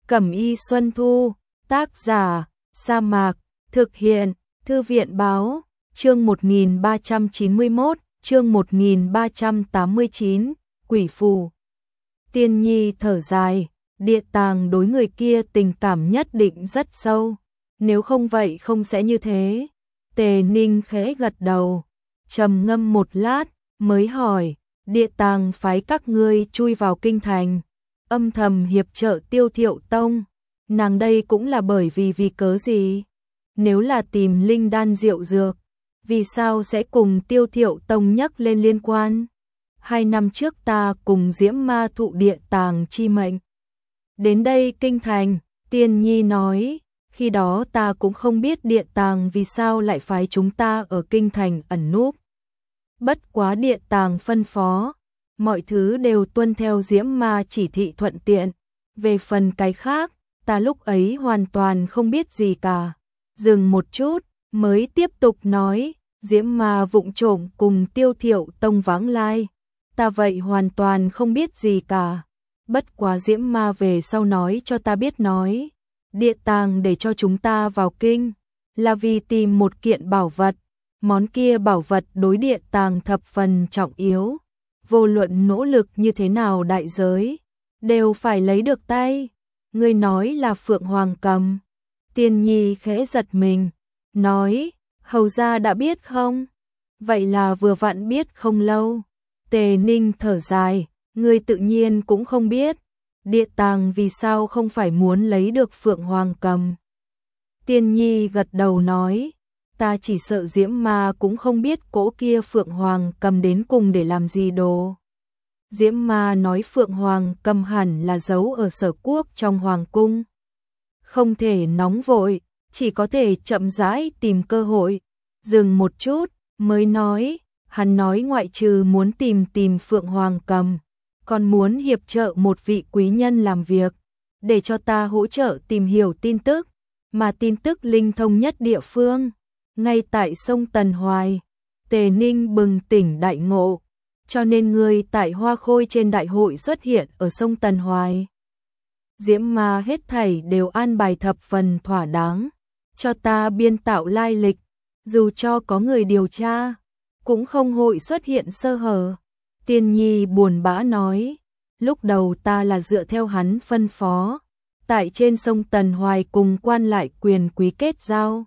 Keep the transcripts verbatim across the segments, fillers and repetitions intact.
Cẩm y Xuân Thu, tác giả, Sa Mạc, thực hiện, Thư viện Báo, chương một nghìn ba trăm chín mươi mốt, chương một nghìn ba trăm tám mươi chín, Quỷ Phù. Tiên Nhi thở dài, Địa Tàng đối người kia tình cảm nhất định rất sâu, nếu không vậy không sẽ như thế. Tề Ninh khẽ gật đầu, trầm ngâm một lát, mới hỏi, Địa Tàng phái các ngươi chui vào kinh thành, âm thầm hiệp trợ Tiêu Thiệu Tông, nàng đây cũng là bởi vì vì cớ gì? Nếu là tìm linh đan diệu dược, vì sao sẽ cùng Tiêu Thiệu Tông nhắc lên liên quan? Hai năm trước ta cùng Diễm Ma thụ Địa Tàng chi mệnh. Đến đây kinh thành, Tiên Nhi nói, khi đó ta cũng không biết Địa Tàng vì sao lại phái chúng ta ở kinh thành ẩn núp. Bất quá Địa Tàng phân phó, mọi thứ đều tuân theo Diễm Ma chỉ thị thuận tiện. Về phần cái khác, ta lúc ấy hoàn toàn không biết gì cả. Dừng một chút, mới tiếp tục nói, Diễm Ma vụng trộm cùng Tiêu Thiệu Tông vãng lai. Ta vậy hoàn toàn không biết gì cả. Bất quá Diễm Ma về sau nói cho ta biết nói, Địa Tàng để cho chúng ta vào kinh, là vì tìm một kiện bảo vật. Món kia bảo vật đối Địa Tàng thập phần trọng yếu. Vô luận nỗ lực như thế nào đại giới, đều phải lấy được tay. Ngươi nói là Phượng Hoàng Cầm. Tiên Nhi khẽ giật mình, nói, hầu gia đã biết không? Vậy là vừa vặn biết không lâu. Tề Ninh thở dài, ngươi tự nhiên cũng không biết. Địa Tàng vì sao không phải muốn lấy được Phượng Hoàng Cầm? Tiên Nhi gật đầu nói, ta chỉ sợ Diễm Ma cũng không biết cỗ kia Phượng Hoàng Cầm đến cùng để làm gì đồ. Diễm Ma nói Phượng Hoàng Cầm hẳn là giấu ở Sở Quốc trong Hoàng Cung. Không thể nóng vội, chỉ có thể chậm rãi tìm cơ hội. Dừng một chút, mới nói, hắn nói ngoại trừ muốn tìm tìm Phượng Hoàng Cầm, còn muốn hiệp trợ một vị quý nhân làm việc, để cho ta hỗ trợ tìm hiểu tin tức, mà tin tức linh thông nhất địa phương, ngay tại sông Tần Hoài. Tề Ninh bừng tỉnh đại ngộ, cho nên người tại Hoa Khôi trên đại hội xuất hiện ở sông Tần Hoài. Diễm Ma hết thảy đều an bài thập phần thỏa đáng, cho ta biên tạo lai lịch, dù cho có người điều tra, cũng không hội xuất hiện sơ hở. Tiên Nhi buồn bã nói, lúc đầu ta là dựa theo hắn phân phó, tại trên sông Tần Hoài cùng quan lại quyền quý kết giao,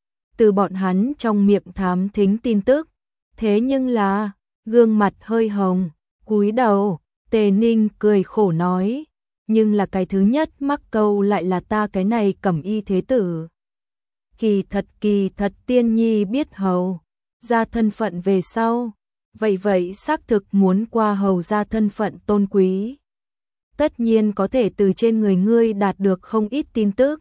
từ bọn hắn trong miệng thám thính tin tức. Thế nhưng là, gương mặt hơi hồng, cúi đầu, Tề Ninh cười khổ nói, nhưng là cái thứ nhất mắc câu lại là ta cái này Cẩm y thế tử. Kỳ thật kỳ thật Tiên Nhi biết hầu ra thân phận về sau, vậy vậy xác thực muốn qua hầu ra thân phận tôn quý. Tất nhiên có thể từ trên người ngươi đạt được không ít tin tức.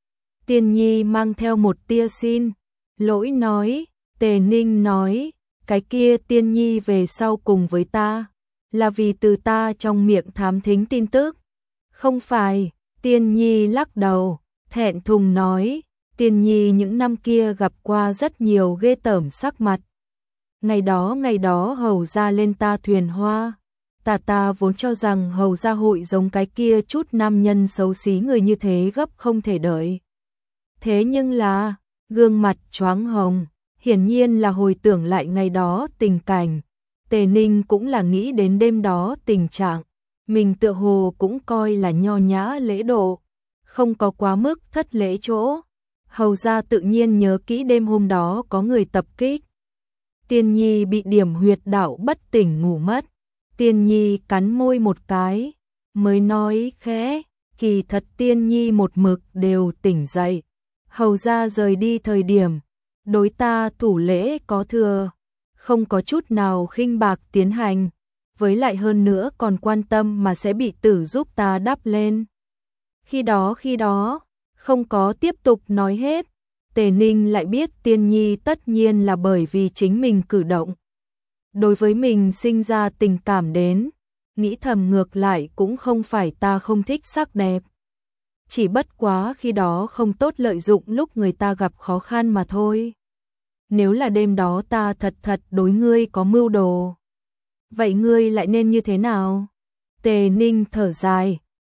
Tiên Nhi mang theo một tia xin lỗi nói, Tề Ninh nói, cái kia Tiên Nhi về sau cùng với ta, là vì từ ta trong miệng thám thính tin tức. Không phải, Tiên Nhi lắc đầu, thẹn thùng nói, Tiên Nhi những năm kia gặp qua rất nhiều ghê tởm sắc mặt. Ngày đó ngày đó hầu ra lên ta thuyền hoa, ta ta vốn cho rằng hầu ra hội giống cái kia chút nam nhân xấu xí người như thế gấp không thể đợi. Thế nhưng là, gương mặt choáng hồng, hiển nhiên là hồi tưởng lại ngày đó tình cảnh. Tề Ninh cũng là nghĩ đến đêm đó tình trạng, mình tựa hồ cũng coi là nho nhã lễ độ, không có quá mức thất lễ chỗ. Hầu ra tự nhiên nhớ kỹ đêm hôm đó có người tập kích. Tiên Nhi bị điểm huyệt đạo bất tỉnh ngủ mất. Tiên Nhi cắn môi một cái, mới nói khẽ, kỳ thật Tiên Nhi một mực đều tỉnh dậy. Hầu ra rời đi thời điểm, đối ta thủ lễ có thừa, không có chút nào khinh bạc tiến hành, với lại hơn nữa còn quan tâm mà sẽ bị tử giúp ta đắp lên. Khi đó khi đó, không có tiếp tục nói hết, Tề Ninh lại biết Tiên Nhi tất nhiên là bởi vì chính mình cử động. Đối với mình sinh ra tình cảm đến, nghĩ thầm ngược lại cũng không phải ta không thích sắc đẹp. Chỉ bất quá khi đó không tốt lợi dụng lúc người ta gặp khó khăn mà thôi. Nếu là đêm đó ta thật thật đối ngươi có mưu đồ, vậy ngươi lại nên như thế nào? Tề Ninh thở dài,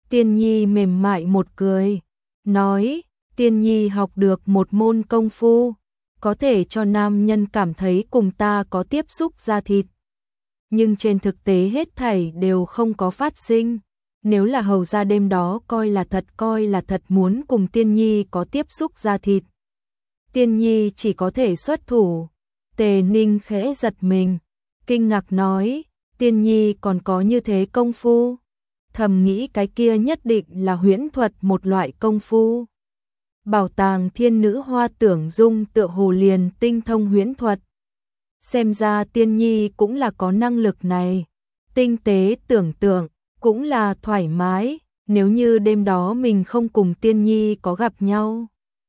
Tiên Nhi mềm mại một cười, nói, Tiên Nhi học được một môn công phu, có thể cho nam nhân cảm thấy cùng ta có tiếp xúc da thịt. Nhưng trên thực tế hết thảy đều không có phát sinh. Nếu là hầu gia đêm đó coi là thật coi là thật muốn cùng Tiên Nhi có tiếp xúc da thịt, Tiên Nhi chỉ có thể xuất thủ. Tề Ninh khẽ giật mình, kinh ngạc nói, Tiên Nhi còn có như thế công phu. Thầm nghĩ cái kia nhất định là huyễn thuật một loại công phu. Bảo tàng thiên nữ Hoa Tưởng Dung tựa hồ liền tinh thông huyễn thuật. Xem ra Tiên Nhi cũng là có năng lực này. Tinh tế tưởng tượng, cũng là thoải mái, nếu như đêm đó mình không cùng Tiên Nhi có gặp nhau,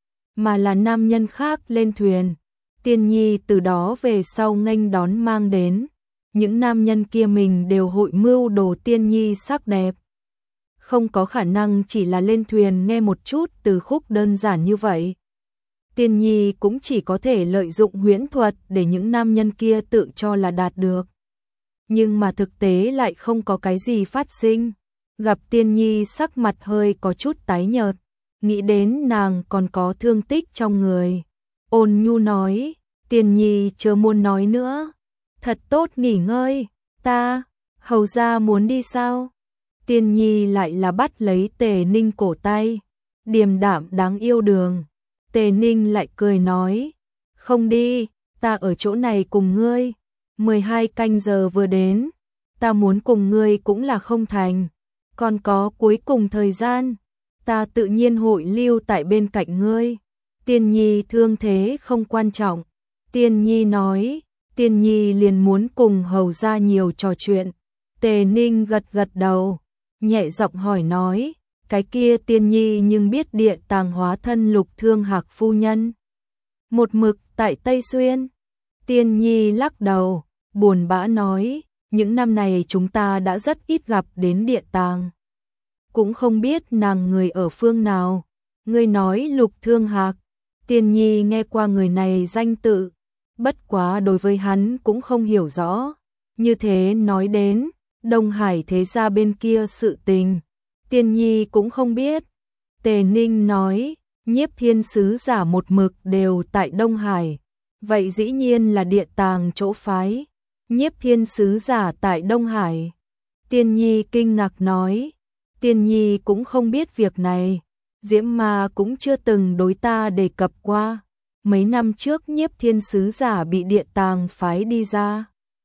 mà là nam nhân khác lên thuyền, Tiên Nhi từ đó về sau nghênh đón mang đến, những nam nhân kia mình đều hội mưu đồ Tiên Nhi sắc đẹp. Không có khả năng chỉ là lên thuyền nghe một chút từ khúc đơn giản như vậy. Tiên Nhi cũng chỉ có thể lợi dụng huyễn thuật để những nam nhân kia tự cho là đạt được. Nhưng mà thực tế lại không có cái gì phát sinh. Gặp Tiên Nhi sắc mặt hơi có chút tái nhợt, nghĩ đến nàng còn có thương tích trong người. Ôn nhu nói, Tiên Nhi chưa muốn nói nữa. Thật tốt nghỉ ngơi, ta, hầu gia muốn đi sao? Tiên Nhi lại là bắt lấy Tề Ninh cổ tay, điềm đạm đáng yêu đường. Tề Ninh lại cười nói, không đi, ta ở chỗ này cùng ngươi. mười hai canh giờ vừa đến, ta muốn cùng ngươi cũng là không thành. Còn có cuối cùng thời gian, ta tự nhiên hội lưu tại bên cạnh ngươi. Tiên Nhi thương thế không quan trọng. Tiên Nhi nói, Tiên Nhi liền muốn cùng hầu gia nhiều trò chuyện. Tề Ninh gật gật đầu, nhẹ giọng hỏi nói, cái kia Tiên Nhi nhưng biết địa tàng hóa thân Lục Thương Hạc phu nhân một mực tại Tây Xuyên. Tiên Nhi lắc đầu, buồn bã nói, những năm này chúng ta đã rất ít gặp đến địa tàng, cũng không biết nàng người ở phương nào. Ngươi nói Lục Thương Hạc? Tiên Nhi nghe qua người này danh tự, bất quá đối với hắn cũng không hiểu rõ. Như thế nói đến Đông Hải thế gia bên kia sự tình, Tiên Nhi cũng không biết. Tề Ninh nói, Nhiếp Thiên sứ giả một mực đều tại Đông Hải, vậy dĩ nhiên là địa tàng chỗ phái. Nhiếp Thiên sứ giả tại Đông Hải. Tiên Nhi kinh ngạc nói, Tiên Nhi cũng không biết việc này, Diễm Ma cũng chưa từng đối ta đề cập qua. Mấy năm trước Nhiếp Thiên sứ giả bị địa tàng phái đi ra,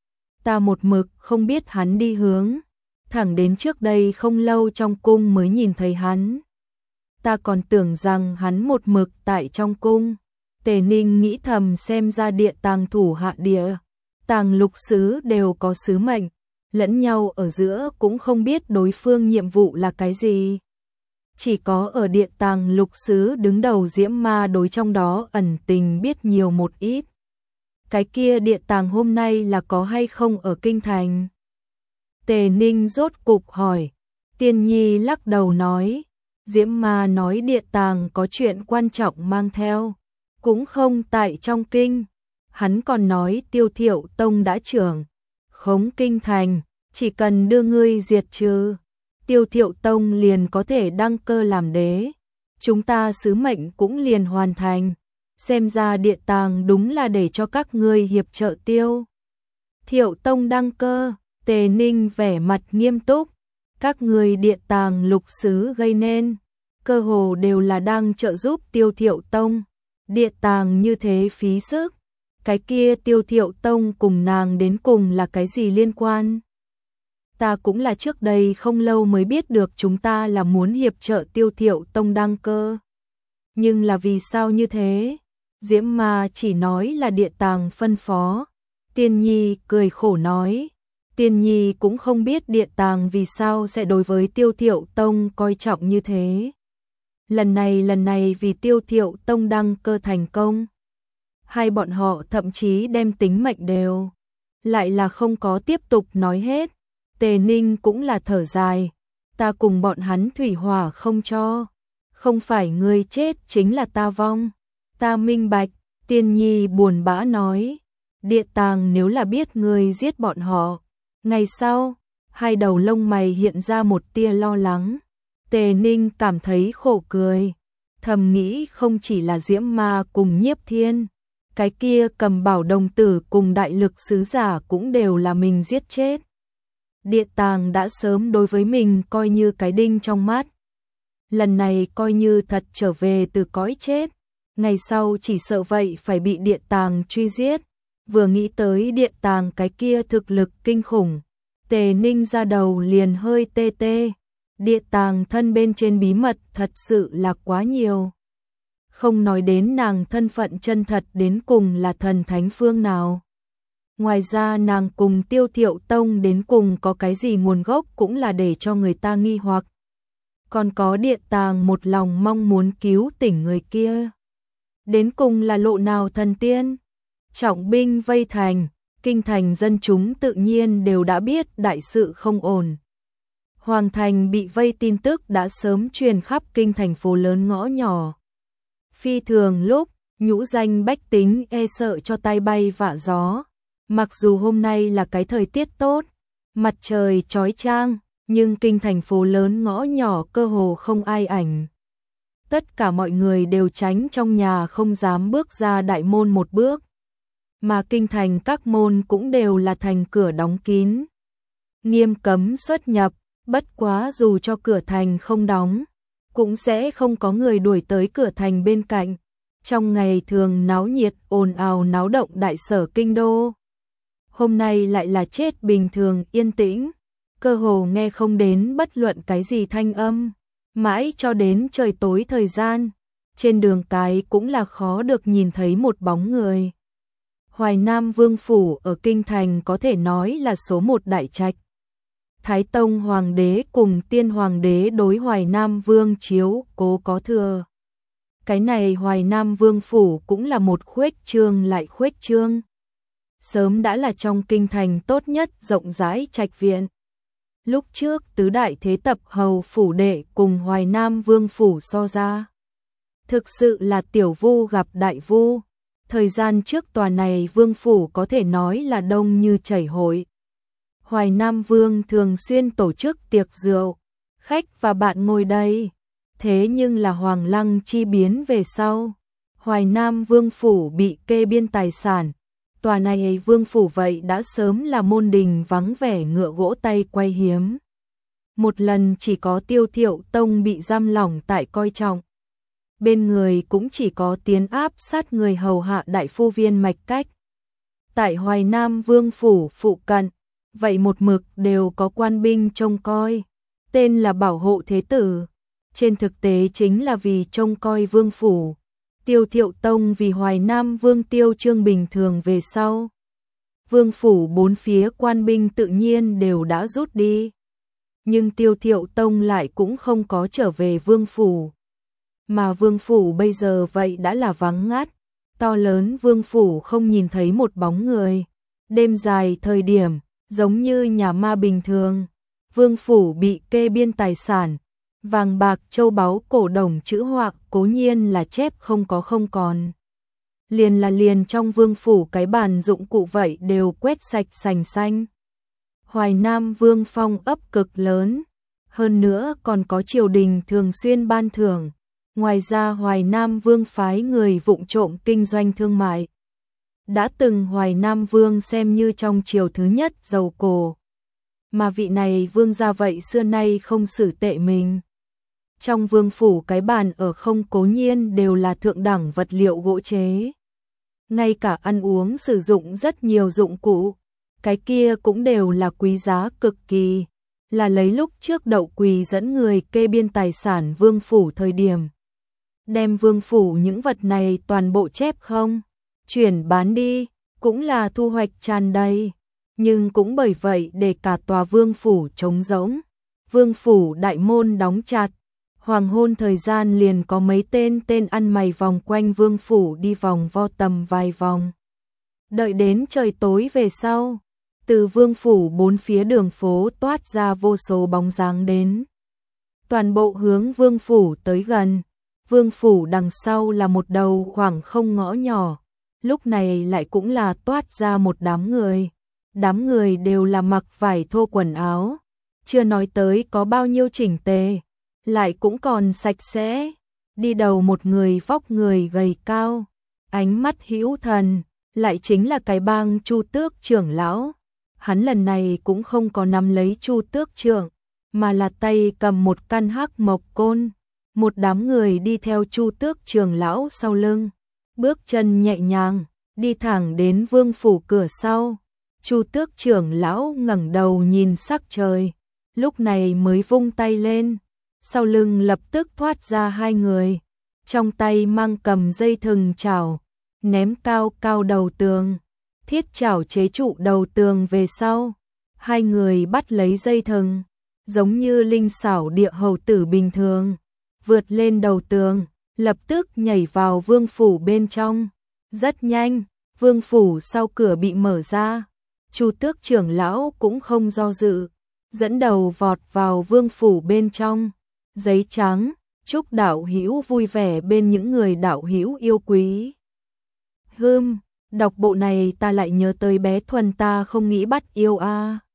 ta một mực không biết hắn đi hướng, thẳng đến trước đây không lâu trong cung mới nhìn thấy hắn. Ta còn tưởng rằng hắn một mực tại trong cung. Tề Ninh nghĩ thầm, xem ra địa tàng thủ hạ địa tàng lục sứ đều có sứ mệnh, lẫn nhau ở giữa cũng không biết đối phương nhiệm vụ là cái gì. Chỉ có ở địa tàng lục sứ đứng đầu Diễm Ma đối trong đó ẩn tình biết nhiều một ít. Cái kia địa tàng hôm nay là có hay không ở kinh thành? Tề Ninh rốt cục hỏi. Tiên Nhi lắc đầu nói, Diễm Ma nói địa tàng có chuyện quan trọng mang theo, cũng không tại trong kinh. Hắn còn nói Tiêu Thiệu Tông đã trưởng khống kinh thành, chỉ cần đưa ngươi diệt trừ, Tiêu Thiệu Tông liền có thể đăng cơ làm đế, chúng ta sứ mệnh cũng liền hoàn thành. Xem ra địa tàng đúng là để cho các ngươi hiệp trợ Tiêu Thiệu Tông đăng cơ. Tề Ninh vẻ mặt nghiêm túc, các ngươi địa tàng lục sứ gây nên, cơ hồ đều là đang trợ giúp Tiêu Thiệu Tông. Địa tàng như thế phí sức, cái kia Tiêu Thiệu Tông cùng nàng đến cùng là cái gì liên quan? Ta cũng là trước đây không lâu mới biết được chúng ta là muốn hiệp trợ Tiêu Thiệu Tông đăng cơ. Nhưng là vì sao như thế? Diễm Ma chỉ nói là địa tàng phân phó. Tiên Nhi cười khổ nói, Tiên Nhi cũng không biết địa tàng vì sao sẽ đối với Tiêu Thiệu Tông coi trọng như thế. Lần này lần này vì Tiêu Thiệu Tông đăng cơ thành công, hai bọn họ thậm chí đem tính mệnh đều, lại là không có tiếp tục nói hết. Tề Ninh cũng là thở dài, ta cùng bọn hắn thủy hỏa không cho, không phải ngươi chết chính là ta vong. Ta minh bạch. Tiên Nhi buồn bã nói, địa tàng nếu là biết ngươi giết bọn họ, ngày sau, hai đầu lông mày hiện ra một tia lo lắng. Tề Ninh cảm thấy khổ cười, thầm nghĩ không chỉ là Diễm Ma cùng Nhiếp Thiên, cái kia cầm bảo đồng tử cùng đại lực sứ giả cũng đều là mình giết chết. Địa tàng đã sớm đối với mình coi như cái đinh trong mắt. Lần này coi như thật trở về từ cõi chết, ngày sau chỉ sợ vậy phải bị địa tàng truy giết. Vừa nghĩ tới địa tàng cái kia thực lực kinh khủng, Tề Ninh ra đầu liền hơi tê tê. Địa tàng thân bên trên bí mật thật sự là quá nhiều. Không nói đến nàng thân phận chân thật đến cùng là thần thánh phương nào. Ngoài ra nàng cùng Tiêu Thiệu Tông đến cùng có cái gì nguồn gốc cũng là để cho người ta nghi hoặc. Còn có địa tàng một lòng mong muốn cứu tỉnh người kia. Đến cùng là lộ nào thần tiên? Trọng binh vây thành, kinh thành dân chúng tự nhiên đều đã biết đại sự không ổn. Hoàng thành bị vây tin tức đã sớm truyền khắp kinh thành phố lớn ngõ nhỏ. Phi thường lúc, nhũ danh bách tính e sợ cho tay bay vạ gió. Mặc dù hôm nay là cái thời tiết tốt, mặt trời chói chang, nhưng kinh thành phố lớn ngõ nhỏ cơ hồ không ai ảnh. Tất cả mọi người đều tránh trong nhà không dám bước ra đại môn một bước. Mà kinh thành các môn cũng đều là thành cửa đóng kín. Nghiêm cấm xuất nhập, bất quá dù cho cửa thành không đóng, cũng sẽ không có người đuổi tới cửa thành bên cạnh. Trong ngày thường náo nhiệt ồn ào náo động đại sở kinh đô. Hôm nay lại là chết bình thường yên tĩnh, cơ hồ nghe không đến bất luận cái gì thanh âm. Mãi cho đến trời tối thời gian, trên đường cái cũng là khó được nhìn thấy một bóng người. Hoài Nam Vương Phủ ở Kinh Thành có thể nói là số một đại trạch. Thái Tông Hoàng đế cùng Tiên Hoàng đế đối Hoài Nam Vương chiếu cố có thừa. Cái này Hoài Nam Vương Phủ cũng là một khuếch trương lại khuếch trương. Sớm đã là trong kinh thành tốt nhất rộng rãi trạch viện. Lúc trước tứ đại thế tập hầu phủ đệ cùng Hoài Nam Vương Phủ so ra. Thực sự là tiểu vu gặp đại vu. Thời gian trước tòa này Vương Phủ có thể nói là đông như chảy hội. Hoài Nam Vương thường xuyên tổ chức tiệc rượu, khách và bạn ngồi đây. Thế nhưng là Hoàng Lăng chi biến về sau. Hoài Nam Vương Phủ bị kê biên tài sản. Tòa này Vương Phủ vậy đã sớm là môn đình vắng vẻ ngựa gỗ tay quay hiếm. Một lần chỉ có Tiêu Thiệu Tông bị giam lỏng tại coi trọng. Bên người cũng chỉ có tiến áp sát người hầu hạ đại phu viên mạch cách. Tại Hoài Nam Vương Phủ phụ cận, vậy một mực đều có quan binh trông coi, tên là bảo hộ thế tử. Trên thực tế chính là vì trông coi Vương Phủ. Tiêu Thiệu Tông vì Hoài Nam Vương Tiêu Trương bình thường về sau. Vương Phủ bốn phía quan binh tự nhiên đều đã rút đi. Nhưng Tiêu Thiệu Tông lại cũng không có trở về Vương Phủ. Mà Vương Phủ bây giờ vậy đã là vắng ngắt. To lớn Vương Phủ không nhìn thấy một bóng người. Đêm dài thời điểm, giống như nhà ma bình thường. Vương Phủ bị kê biên tài sản. Vàng bạc châu báu cổ đồng chữ hoạc cố nhiên là chép không có không còn. Liền là liền trong Vương Phủ cái bàn dụng cụ vậy đều quét sạch sành xanh. Hoài Nam Vương phong ấp cực lớn. Hơn nữa còn có triều đình thường xuyên ban thưởng. Ngoài ra Hoài Nam Vương phái người vụng trộm kinh doanh thương mại. Đã từng Hoài Nam Vương xem như trong triều thứ nhất giàu cổ. Mà vị này vương gia vậy xưa nay không xử tệ mình. Trong Vương Phủ cái bàn ở không cố nhiên đều là thượng đẳng vật liệu gỗ chế. Ngay cả ăn uống sử dụng rất nhiều dụng cụ. Cái kia cũng đều là quý giá cực kỳ. Là lấy lúc trước Đậu Quỳ dẫn người kê biên tài sản Vương Phủ thời điểm. Đem Vương Phủ những vật này toàn bộ chép không, chuyển bán đi, cũng là thu hoạch tràn đầy. Nhưng cũng bởi vậy để cả tòa Vương Phủ trống rỗng. Vương Phủ đại môn đóng chặt. Hoàng hôn thời gian liền có mấy tên tên ăn mày vòng quanh Vương Phủ đi vòng vo tầm vài vòng. Đợi đến trời tối về sau, từ Vương Phủ bốn phía đường phố toát ra vô số bóng dáng đến. Toàn bộ hướng Vương Phủ tới gần. Vương Phủ đằng sau là một đầu khoảng không ngõ nhỏ. Lúc này lại cũng là toát ra một đám người. Đám người đều là mặc vải thô quần áo. Chưa nói tới có bao nhiêu chỉnh tề. lại cũng còn sạch sẽ. Đi đầu một người vóc người gầy cao, ánh mắt hữu thần, lại chính là cái bang Chu Tước trưởng lão. Hắn lần này cũng không có nắm lấy Chu Tước trưởng, mà là tay cầm một căn hắc mộc côn. Một đám người đi theo Chu Tước trưởng lão sau lưng, bước chân nhẹ nhàng, đi thẳng đến vương phủ cửa sau. Chu Tước trưởng lão ngẩng đầu nhìn sắc trời, lúc này mới vung tay lên, sau lưng lập tức thoát ra hai người, trong tay mang cầm dây thừng chảo, ném cao cao đầu tường, thiết chảo chế trụ đầu tường về sau. Hai người bắt lấy dây thừng, giống như linh xảo địa hầu tử bình thường, vượt lên đầu tường, lập tức nhảy vào vương phủ bên trong. Rất nhanh, vương phủ sau cửa bị mở ra, Chu Tước trưởng lão cũng không do dự, dẫn đầu vọt vào vương phủ bên trong. Giấy trắng, chúc đạo hữu vui vẻ bên những người đạo hữu yêu quý. Hừm, đọc bộ này ta lại nhớ tới bé Thuần ta không nghĩ bắt yêu a. À.